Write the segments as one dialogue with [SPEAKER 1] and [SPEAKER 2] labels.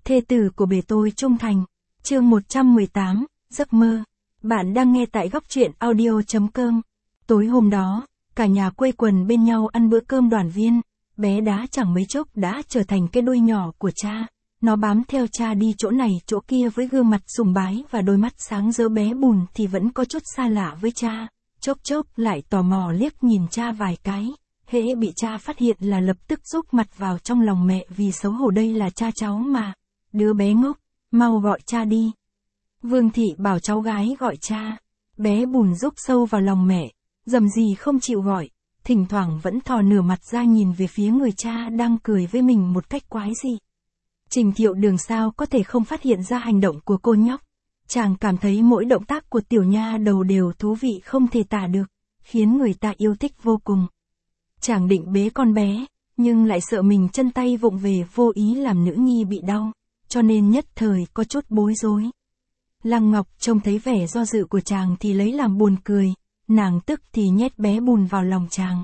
[SPEAKER 1] Thê tử của bề tôi trung thành. Chương 118, giấc mơ. Bạn đang nghe tại góc truyện audio.com. Tối hôm đó, cả nhà quây quần bên nhau ăn bữa cơm đoàn viên. Bé Đá chẳng mấy chốc đã trở thành cái đuôi nhỏ của cha. Nó bám theo cha đi chỗ này chỗ kia với gương mặt sùng bái và đôi mắt sáng rỡ. Bé Bùn thì vẫn có chút xa lạ với cha, chốc chốc lại tò mò liếc nhìn cha vài cái. Hễ bị cha phát hiện là lập tức rúc mặt vào trong lòng mẹ vì xấu hổ, đây là cha cháu mà. Đứa bé ngốc, mau gọi cha đi. Vương Thị bảo cháu gái gọi cha. Bé Bùn rúc sâu vào lòng mẹ, dầm gì không chịu gọi, thỉnh thoảng vẫn thò nửa mặt ra nhìn về phía người cha đang cười với mình một cách quái dị. Trình Thiệu Đường sao có thể không phát hiện ra hành động của cô nhóc. Chàng cảm thấy mỗi động tác của tiểu nha đầu đều thú vị không thể tả được, khiến người ta yêu thích vô cùng. Chàng định bế con bé, nhưng lại sợ mình chân tay vụng về vô ý làm nữ nhi bị đau, cho nên nhất thời có chút bối rối. Lăng Ngọc trông thấy vẻ do dự của chàng thì lấy làm buồn cười, nàng tức thì nhét bé Bùn vào lòng chàng.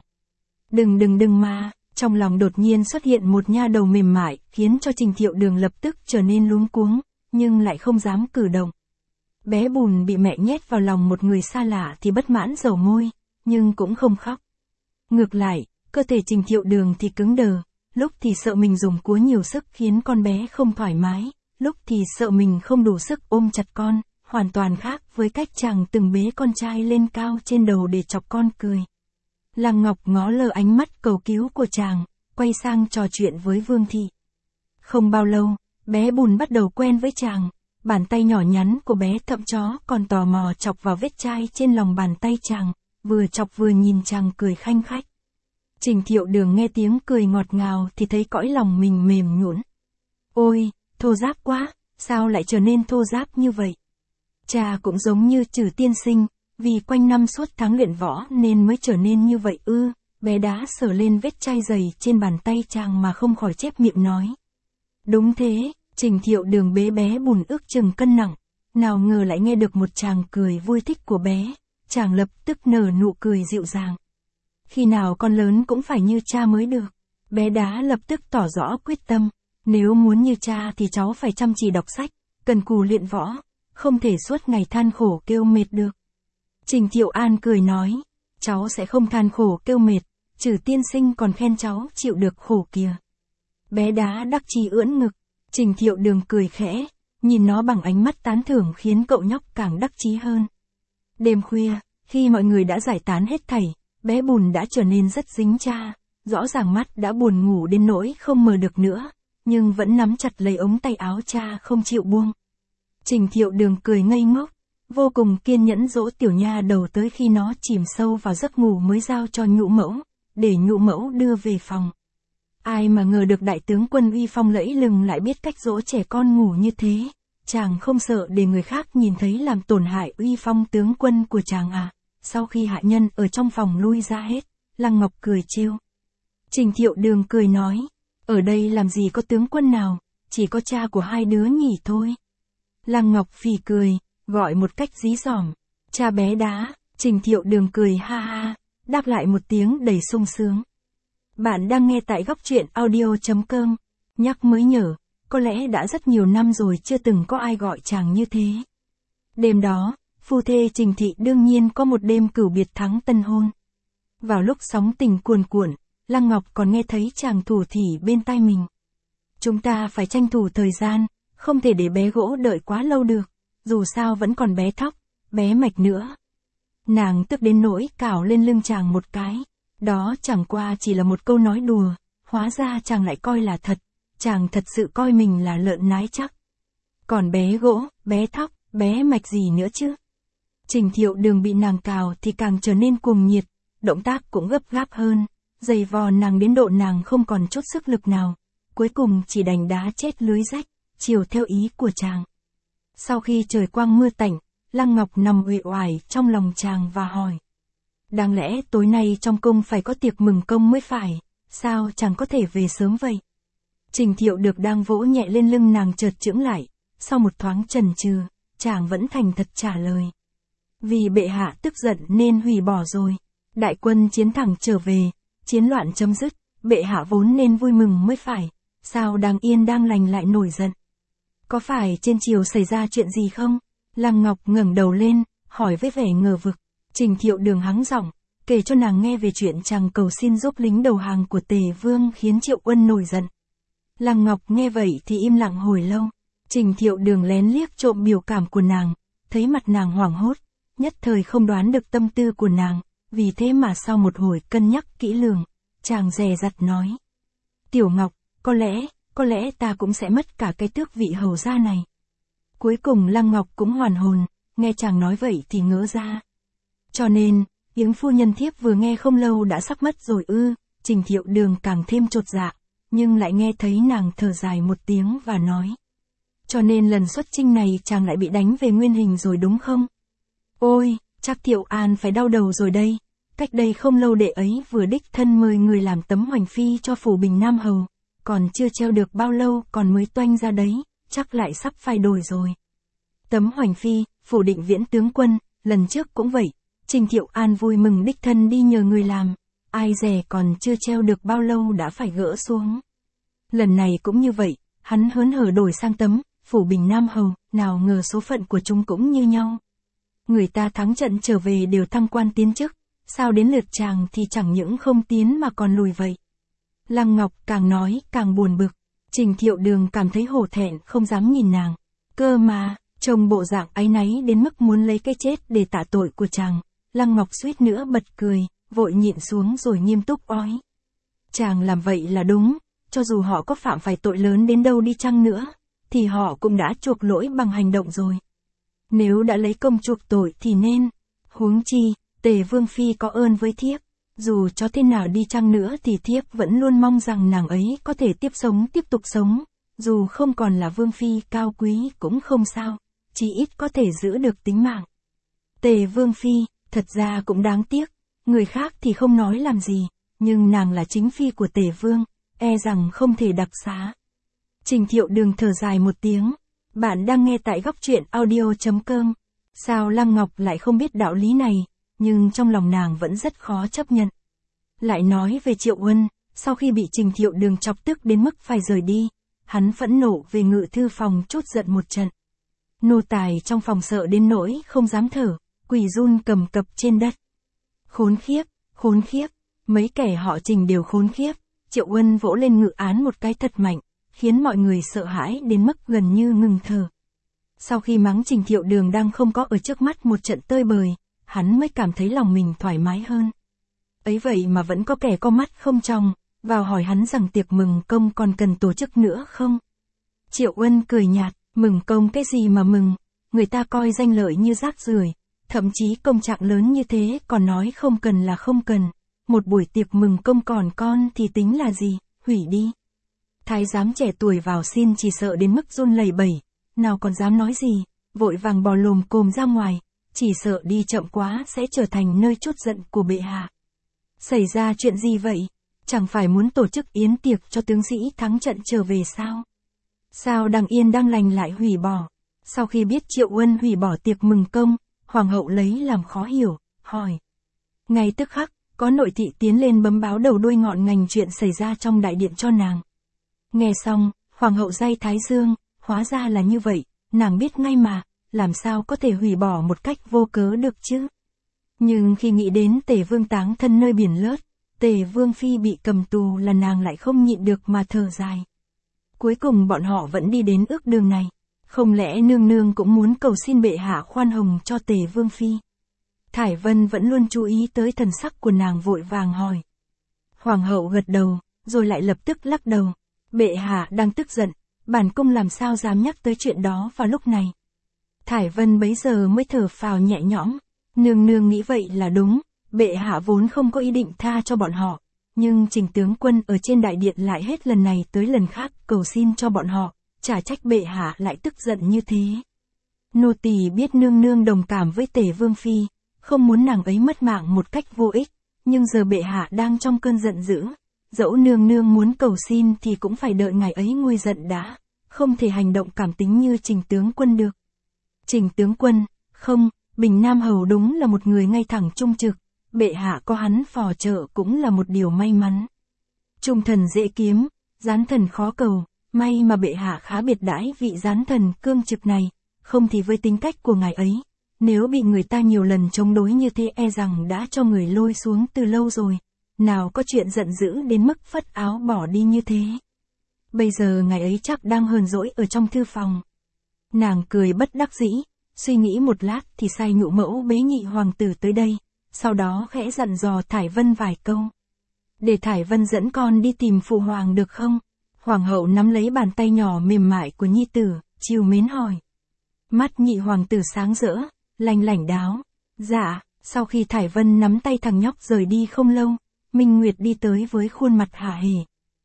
[SPEAKER 1] Đừng mà, trong lòng đột nhiên xuất hiện một nha đầu mềm mại, khiến cho Trình Thiệu Đường lập tức trở nên luống cuống, nhưng lại không dám cử động. Bé Bùn bị mẹ nhét vào lòng một người xa lạ thì bất mãn dầu môi, nhưng cũng không khóc. Ngược lại, cơ thể Trình Thiệu Đường thì cứng đờ, lúc thì sợ mình dùng cúa nhiều sức khiến con bé không thoải mái, lúc thì sợ mình không đủ sức ôm chặt con, hoàn toàn khác với cách chàng từng bế con trai lên cao trên đầu để chọc con cười. Lăng Ngọc ngó lơ ánh mắt cầu cứu của chàng, quay sang trò chuyện với Vương Thị. Không bao lâu, bé Bùn bắt đầu quen với chàng, bàn tay nhỏ nhắn của bé thậm chó còn tò mò chọc vào vết chai trên lòng bàn tay chàng, vừa chọc vừa nhìn chàng cười khanh khách. Trình Thiệu Đường nghe tiếng cười ngọt ngào thì thấy cõi lòng mình mềm nhũn. Ôi, thô ráp quá, sao lại trở nên thô ráp như vậy? Cha cũng giống như Trử tiên sinh, vì quanh năm suốt tháng luyện võ nên mới trở nên như vậy ư? Bé Đá sờ lên vết chai dày trên bàn tay chàng mà không khỏi chép miệng nói. Đúng thế, Trình Thiệu Đường bế bé Bùn ước chừng cân nặng, nào ngờ lại nghe được một tràng cười vui thích của bé, chàng lập tức nở nụ cười dịu dàng. Khi nào con lớn cũng phải như cha mới được. Bé Đá lập tức tỏ rõ quyết tâm, nếu muốn như cha thì cháu phải chăm chỉ đọc sách, cần cù luyện võ, không thể suốt ngày than khổ kêu mệt được. Trình Thiệu An cười nói, cháu sẽ không than khổ kêu mệt, Trử tiên sinh còn khen cháu chịu được khổ kìa. Bé Đá đắc chí ưỡn ngực, Trình Thiệu Đường cười khẽ, nhìn nó bằng ánh mắt tán thưởng khiến cậu nhóc càng đắc chí hơn. Đêm khuya, khi mọi người đã giải tán hết thảy, bé Bùn đã trở nên rất dính cha, rõ ràng mắt đã buồn ngủ đến nỗi không mờ được nữa, nhưng vẫn nắm chặt lấy ống tay áo cha không chịu buông. Trình Thiệu Đường cười ngây ngốc, vô cùng kiên nhẫn dỗ tiểu nha đầu tới khi nó chìm sâu vào giấc ngủ mới giao cho nhũ mẫu, để nhũ mẫu đưa về phòng. Ai mà ngờ được đại tướng quân uy phong lẫy lừng lại biết cách dỗ trẻ con ngủ như thế, chàng không sợ để người khác nhìn thấy làm tổn hại uy phong tướng quân của chàng à? Sau khi hạ nhân ở trong phòng lui ra hết, Lăng Ngọc cười trêu. Trình Thiệu Đường cười nói, ở đây làm gì có tướng quân nào, chỉ có cha của hai đứa nhỉ thôi. Lăng Ngọc phì cười, gọi một cách dí dỏm, cha bé Đá. Trình Thiệu Đường cười ha ha, đáp lại một tiếng đầy sung sướng. Bạn đang nghe tại góc truyện audio.com. Nhắc mới nhớ, có lẽ đã rất nhiều năm rồi chưa từng có ai gọi chàng như thế. Đêm đó, phu thê Trình Thị đương nhiên có một đêm cửu biệt thắng tân hôn. Vào lúc sóng tình cuồn cuộn, Lăng Ngọc còn nghe thấy chàng thủ thỉ bên tai mình. Chúng ta phải tranh thủ thời gian, không thể để bé Gỗ đợi quá lâu được, dù sao vẫn còn bé Thóc, bé Mạch nữa. Nàng tức đến nỗi cào lên lưng chàng một cái, đó chẳng qua chỉ là một câu nói đùa, hóa ra chàng lại coi là thật, chàng thật sự coi mình là lợn nái chắc. Còn bé Gỗ, bé Thóc, bé Mạch gì nữa chứ? Trình Thiệu Đường bị nàng cào thì càng trở nên cuồng nhiệt, động tác cũng gấp gáp hơn, giày vò nàng đến độ nàng không còn chút sức lực nào, cuối cùng chỉ đành đá chết lưới rách, chiều theo ý của chàng. Sau khi trời quang mưa tạnh, Lăng Ngọc nằm uể oải trong lòng chàng và hỏi. Đáng lẽ tối nay trong cung phải có tiệc mừng công mới phải, sao chàng có thể về sớm vậy? Trình Thiệu Được đang vỗ nhẹ lên lưng nàng chợt chững lại, sau một thoáng chần chừ, chàng vẫn thành thật trả lời. Vì bệ hạ tức giận nên hủy bỏ rồi, đại quân chiến thẳng trở về, chiến loạn chấm dứt, bệ hạ vốn nên vui mừng mới phải, sao đang yên đang lành lại nổi giận. có phải trên triều xảy ra chuyện gì không? Lăng Ngọc ngẩng đầu lên, hỏi với vẻ ngờ vực. Trình Thiệu Đường hắng giọng, kể cho nàng nghe về chuyện chàng cầu xin giúp lính đầu hàng của Tề Vương khiến Triệu Uân nổi giận. Lăng Ngọc nghe vậy thì im lặng hồi lâu. Trình Thiệu Đường lén liếc trộm biểu cảm của nàng, thấy mặt nàng hoảng hốt, nhất thời không đoán được tâm tư của nàng, vì thế mà sau một hồi cân nhắc kỹ lường, chàng dè dặt nói. Tiểu Ngọc, có lẽ ta cũng sẽ mất cả cái tước vị hầu gia này. Cuối cùng Lăng Ngọc cũng hoàn hồn, nghe chàng nói vậy thì ngỡ ra. Cho nên, Yến phu nhân thiếp vừa nghe không lâu đã sắp mất rồi ư? Trình Thiệu Đường càng thêm chột dạ, nhưng lại nghe thấy nàng thở dài một tiếng và nói. Cho nên lần xuất chinh này chàng lại bị đánh về nguyên hình rồi đúng không? Ôi, chắc Thiệu An phải đau đầu rồi đây. Cách đây không lâu đệ ấy vừa đích thân mời người làm tấm hoành phi cho phủ Bình Nam Hầu, còn chưa treo được bao lâu còn mới toanh ra đấy, chắc lại sắp phải đổi rồi. Tấm hoành phi, phủ Định Viễn tướng quân, lần trước cũng vậy, Trình Thiệu An vui mừng đích thân đi nhờ người làm, ai dè còn chưa treo được bao lâu đã phải gỡ xuống. Lần này cũng như vậy, hắn hớn hở đổi sang tấm, phủ Bình Nam Hầu, nào ngờ số phận của chúng cũng như nhau. Người ta thắng trận trở về đều thăng quan tiến chức, sao đến lượt chàng thì chẳng những không tiến mà còn lùi vậy. Lăng Ngọc càng nói càng buồn bực, Trình Thiệu Đường cảm thấy hổ thẹn không dám nhìn nàng. Cơ mà, trông bộ dạng áy náy đến mức muốn lấy cái chết để tạ tội của chàng. Lăng Ngọc suýt nữa bật cười, vội nhịn xuống rồi nghiêm túc ói. Chàng làm vậy là đúng, cho dù họ có phạm phải tội lớn đến đâu đi chăng nữa, thì họ cũng đã chuộc lỗi bằng hành động rồi. Nếu đã lấy công chuộc tội thì nên, huống chi, Tề Vương Phi có ơn với thiếp, dù cho thế nào đi chăng nữa thì thiếp vẫn luôn mong rằng nàng ấy có thể tiếp tục sống, dù không còn là Vương Phi cao quý cũng không sao, chỉ ít có thể giữ được tính mạng. Tề Vương Phi, thật ra cũng đáng tiếc, người khác thì không nói làm gì, nhưng nàng là chính phi của Tề Vương, e rằng không thể đặc xá. Trình Thiệu Đường thở dài một tiếng, bạn đang nghe tại góc truyện audio.com. Sao Lăng Ngọc lại không biết đạo lý này, nhưng trong lòng nàng vẫn rất khó chấp nhận. Lại nói về Triệu Uân, sau khi bị Trình Thiệu Đường chọc tức đến mức phải rời đi, hắn phẫn nộ về ngự thư phòng trút giận một trận. Nô tài trong phòng sợ đến nỗi không dám thở, quỳ run cầm cập trên đất. Khốn khiếp, mấy kẻ họ Trình đều khốn khiếp. Triệu Uân vỗ lên ngự án một cái thật mạnh, khiến mọi người sợ hãi đến mức gần như ngừng thở. Sau khi mắng Trình Thiệu Đường đang không có ở trước mắt một trận tơi bời, hắn mới cảm thấy lòng mình thoải mái hơn. Ấy vậy mà vẫn có kẻ có mắt không tròng, vào hỏi hắn rằng tiệc mừng công còn cần tổ chức nữa không? Triệu Uân cười nhạt, mừng công cái gì mà mừng, người ta coi danh lợi như rác rưởi, thậm chí công trạng lớn như thế còn nói không cần là không cần, một buổi tiệc mừng công còn con thì tính là gì, hủy đi. Thái giám trẻ tuổi vào xin chỉ sợ đến mức run lẩy bẩy, nào còn dám nói gì, vội vàng bò lồm cồm ra ngoài, chỉ sợ đi chậm quá sẽ trở thành nơi trút giận của bệ hạ. Xảy ra chuyện gì vậy? Chẳng phải muốn tổ chức yến tiệc cho tướng sĩ thắng trận trở về sao? Sao đang yên đang lành lại hủy bỏ? Sau khi biết Triệu Uân hủy bỏ tiệc mừng công, hoàng hậu lấy làm khó hiểu, hỏi. Ngay tức khắc, có nội thị tiến lên bấm báo đầu đuôi ngọn ngành chuyện xảy ra trong đại điện cho nàng. Nghe xong, hoàng hậu day thái dương, hóa ra là như vậy, nàng biết ngay mà, làm sao có thể hủy bỏ một cách vô cớ được chứ? Nhưng khi nghĩ đến Tề Vương táng thân nơi biển lớt, Tề Vương Phi bị cầm tù là nàng lại không nhịn được mà thở dài. Cuối cùng bọn họ vẫn đi đến ước đường này, không lẽ nương nương cũng muốn cầu xin bệ hạ khoan hồng cho Tề Vương Phi? Thải Vân vẫn luôn chú ý tới thần sắc của nàng vội vàng hỏi. Hoàng hậu gật đầu, rồi lại lập tức lắc đầu. Bệ hạ đang tức giận, bản cung làm sao dám nhắc tới chuyện đó vào lúc này. Thải Vân bấy giờ mới thở phào nhẹ nhõm. Nương nương nghĩ vậy là đúng, bệ hạ vốn không có ý định tha cho bọn họ, nhưng Trình tướng quân ở trên đại điện lại hết lần này tới lần khác cầu xin cho bọn họ, chả trách bệ hạ lại tức giận như thế. Nô tỳ biết nương nương đồng cảm với Tề Vương Phi, không muốn nàng ấy mất mạng một cách vô ích, nhưng giờ bệ hạ đang trong cơn giận dữ, dẫu nương nương muốn cầu xin thì cũng phải đợi ngài ấy nguôi giận đã, không thể hành động cảm tính như Trình tướng quân được. Trình tướng quân, không, Bình Nam Hầu đúng là một người ngay thẳng trung trực, bệ hạ có hắn phò trợ cũng là một điều may mắn. Trung thần dễ kiếm, gián thần khó cầu, may mà bệ hạ khá biệt đãi vị gián thần cương trực này, không thì với tính cách của ngài ấy, nếu bị người ta nhiều lần chống đối như thế e rằng đã cho người lôi xuống từ lâu rồi, nào có chuyện giận dữ đến mức phất áo bỏ đi như thế. Bây giờ ngài ấy chắc đang hờn dỗi ở trong thư phòng. Nàng cười bất đắc dĩ, suy nghĩ một lát thì sai Ngự Mẫu bế Nhị hoàng tử tới đây, sau đó khẽ dặn dò Thải Vân vài câu. Để Thải Vân dẫn con đi tìm phụ hoàng được không? Hoàng hậu nắm lấy bàn tay nhỏ mềm mại của nhi tử, trìu mến hỏi. Mắt Nhị hoàng tử sáng rỡ, lanh lảnh đáo. Dạ, sau khi Thải Vân nắm tay thằng nhóc rời đi không lâu, Minh Nguyệt đi tới với khuôn mặt hả hề.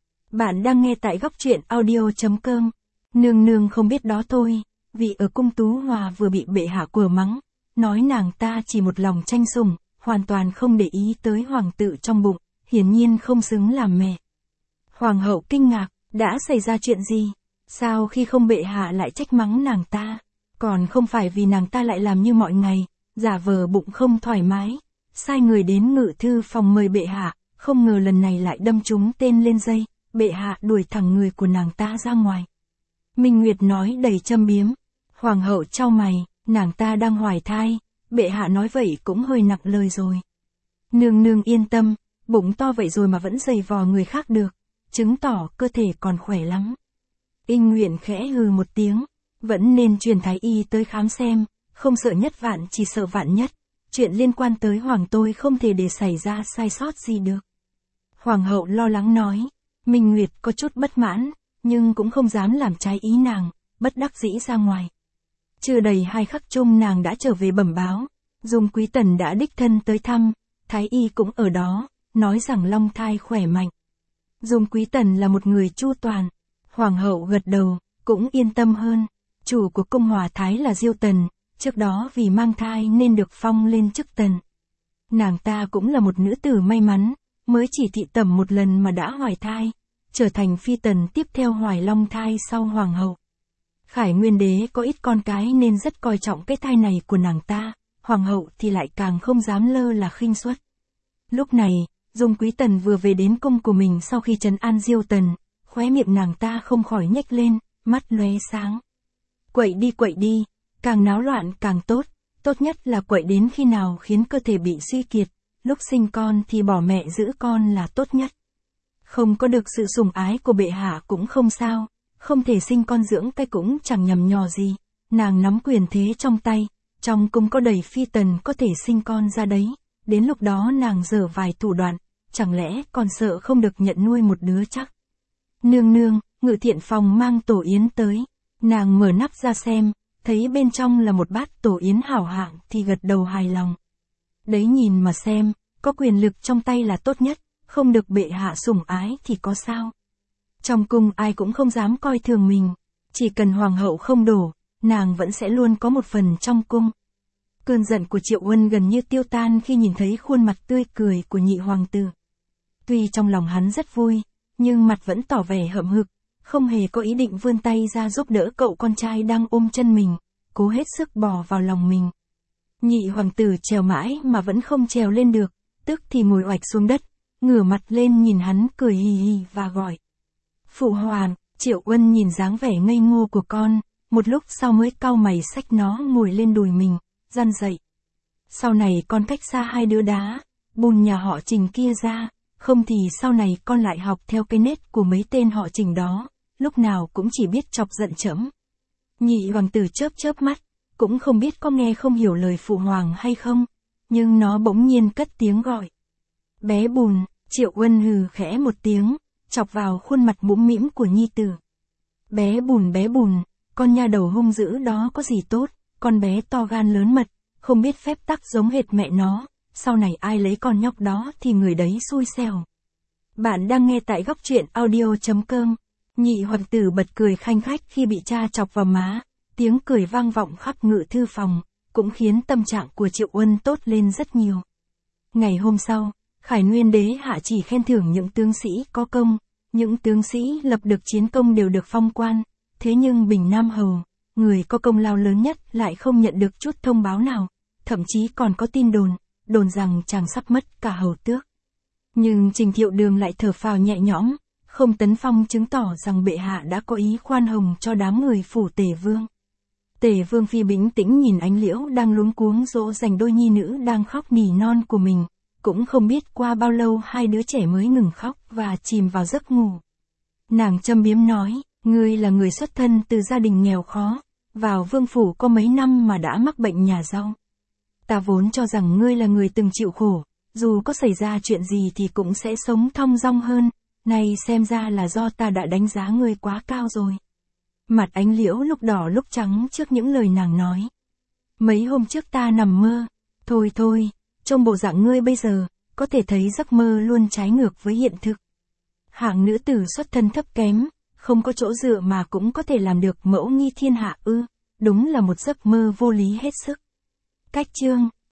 [SPEAKER 1] Bạn đang nghe tại góc truyện audio.com. Nương nương không biết đó thôi, vì ở cung Tú Hòa vừa bị bệ hạ quở mắng, nói nàng ta chỉ một lòng tranh sủng, hoàn toàn không để ý tới hoàng tử trong bụng, hiển nhiên không xứng làm mẹ. Hoàng hậu kinh ngạc, đã xảy ra chuyện gì? Sao khi không bệ hạ lại trách mắng nàng ta? Còn không phải vì nàng ta lại làm như mọi ngày, giả vờ bụng không thoải mái, sai người đến ngự thư phòng mời bệ hạ, không ngờ lần này lại đâm trúng tên lên dây, bệ hạ đuổi thẳng người của nàng ta ra ngoài. Minh Nguyệt nói đầy châm biếm. Hoàng hậu chau mày, nàng ta đang hoài thai, bệ hạ nói vậy cũng hơi nặng lời rồi. Nương nương yên tâm, bụng to vậy rồi mà vẫn giày vò người khác được, chứng tỏ cơ thể còn khỏe lắm. Inh Nguyện khẽ hừ một tiếng, vẫn nên truyền thái y tới khám xem, không sợ nhất vạn chỉ sợ vạn nhất, chuyện liên quan tới hoàng tôi không thể để xảy ra sai sót gì được. Hoàng hậu lo lắng nói, Minh Nguyệt có chút bất mãn, nhưng cũng không dám làm trái ý nàng, bất đắc dĩ ra ngoài. Chưa đầy 2 khắc chung nàng đã trở về bẩm báo, Dung Quý Tần đã đích thân tới thăm, thái y cũng ở đó, nói rằng long thai khỏe mạnh. Dung Quý Tần là một người chu toàn, hoàng hậu gật đầu, cũng yên tâm hơn. Chủ của cung Hòa Thái là Diêu Tần, trước đó vì mang thai nên được phong lên chức tần. Nàng ta cũng là một nữ tử may mắn, mới chỉ thị tẩm một lần mà đã hoài thai, trở thành phi tần tiếp theo hoài long thai sau hoàng hậu. Khải Nguyên Đế có ít con cái nên rất coi trọng cái thai này của nàng ta, hoàng hậu thì lại càng không dám lơ là khinh suất. Lúc này, Dung Quý Tần vừa về đến cung của mình sau khi trấn an Diêu Tần, khóe miệng nàng ta không khỏi nhếch lên, mắt lóe sáng. Quậy đi, càng náo loạn càng tốt, tốt nhất là quậy đến khi nào khiến cơ thể bị suy kiệt, lúc sinh con thì bỏ mẹ giữ con là tốt nhất. Không có được sự sủng ái của bệ hạ cũng không sao, không thể sinh con dưỡng cái cũng chẳng nhằm nhò gì, nàng nắm quyền thế trong tay, trong cung có đầy phi tần có thể sinh con ra đấy, đến lúc đó nàng giở vài thủ đoạn, chẳng lẽ còn sợ không được nhận nuôi một đứa chắc. Nương nương, Ngự Thiện phòng mang tổ yến tới, nàng mở nắp ra xem, thấy bên trong là một bát tổ yến hảo hạng thì gật đầu hài lòng. Đấy nhìn mà xem, có quyền lực trong tay là tốt nhất, không được bệ hạ sủng ái thì có sao. Trong cung ai cũng không dám coi thường mình, chỉ cần hoàng hậu không đổ, nàng vẫn sẽ luôn có một phần trong cung. Cơn giận của Triệu Uân gần như tiêu tan khi nhìn thấy khuôn mặt tươi cười của nhị hoàng tử. Tuy trong lòng hắn rất vui, nhưng mặt vẫn tỏ vẻ hậm hực, không hề có ý định vươn tay ra giúp đỡ cậu con trai đang ôm chân mình, cố hết sức bò vào lòng mình. Nhị hoàng tử trèo mãi mà vẫn không trèo lên được, tức thì ngồi oạch xuống đất, ngửa mặt lên nhìn hắn cười hì hì và gọi. Phụ hoàng. Triệu Uân nhìn dáng vẻ ngây ngô của con, một lúc sau mới cau mày xách nó ngồi lên đùi mình, răn dậy. Sau này con cách xa 2 đứa đá, bùn nhà họ Trình kia ra, không thì sau này con lại học theo cái nết của mấy tên họ Trình đó, lúc nào cũng chỉ biết chọc giận trẫm. Nhị hoàng tử chớp mắt, cũng không biết có nghe không hiểu lời phụ hoàng hay không, nhưng nó bỗng nhiên cất tiếng gọi. Bé bùn. Triệu Uân hừ khẽ một tiếng, chọc vào khuôn mặt mũm mĩm của nhi tử. Bé bùn, con nha đầu hung dữ đó có gì tốt, con bé to gan lớn mật, không biết phép tắc giống hệt mẹ nó, sau này ai lấy con nhóc đó thì người đấy xui xẻo. Bạn đang nghe tại góc truyện audio.com. Nhị hoàng tử bật cười khanh khách khi bị cha chọc vào má, tiếng cười vang vọng khắp ngự thư phòng, cũng khiến tâm trạng của Triệu Uân tốt lên rất nhiều. Ngày hôm sau, Khải Nguyên Đế hạ chỉ khen thưởng những tướng sĩ có công, những tướng sĩ lập được chiến công đều được phong quan, thế nhưng Bình Nam Hầu, người có công lao lớn nhất lại không nhận được chút thông báo nào, thậm chí còn có tin đồn rằng chàng sắp mất cả hầu tước. Nhưng Trình Thiệu Đường lại thở phào nhẹ nhõm, Không Tấn Phong chứng tỏ rằng bệ hạ đã có ý khoan hồng cho đám người phủ Tề Vương. Tề Vương Phi bình tĩnh nhìn Ánh Liễu đang luống cuống dỗ dành đôi nhi nữ đang khóc nỉ non của mình, cũng không biết qua bao lâu hai đứa trẻ mới ngừng khóc và chìm vào giấc ngủ. Nàng châm biếm nói, ngươi là người xuất thân từ gia đình nghèo khó, vào vương phủ có mấy năm mà đã mắc bệnh nhà rau. Ta vốn cho rằng ngươi là người từng chịu khổ, dù có xảy ra chuyện gì thì cũng sẽ sống thong dong hơn, nay xem ra là do ta đã đánh giá ngươi quá cao rồi. Mặt Ánh Liễu lúc đỏ lúc trắng trước những lời nàng nói. Mấy hôm trước ta nằm mơ, thôi, trong bộ dạng ngươi bây giờ, có thể thấy giấc mơ luôn trái ngược với hiện thực. Hạng nữ tử xuất thân thấp kém, không có chỗ dựa mà cũng có thể làm được mẫu nghi thiên hạ ư, đúng là một giấc mơ vô lý hết sức. Cách chương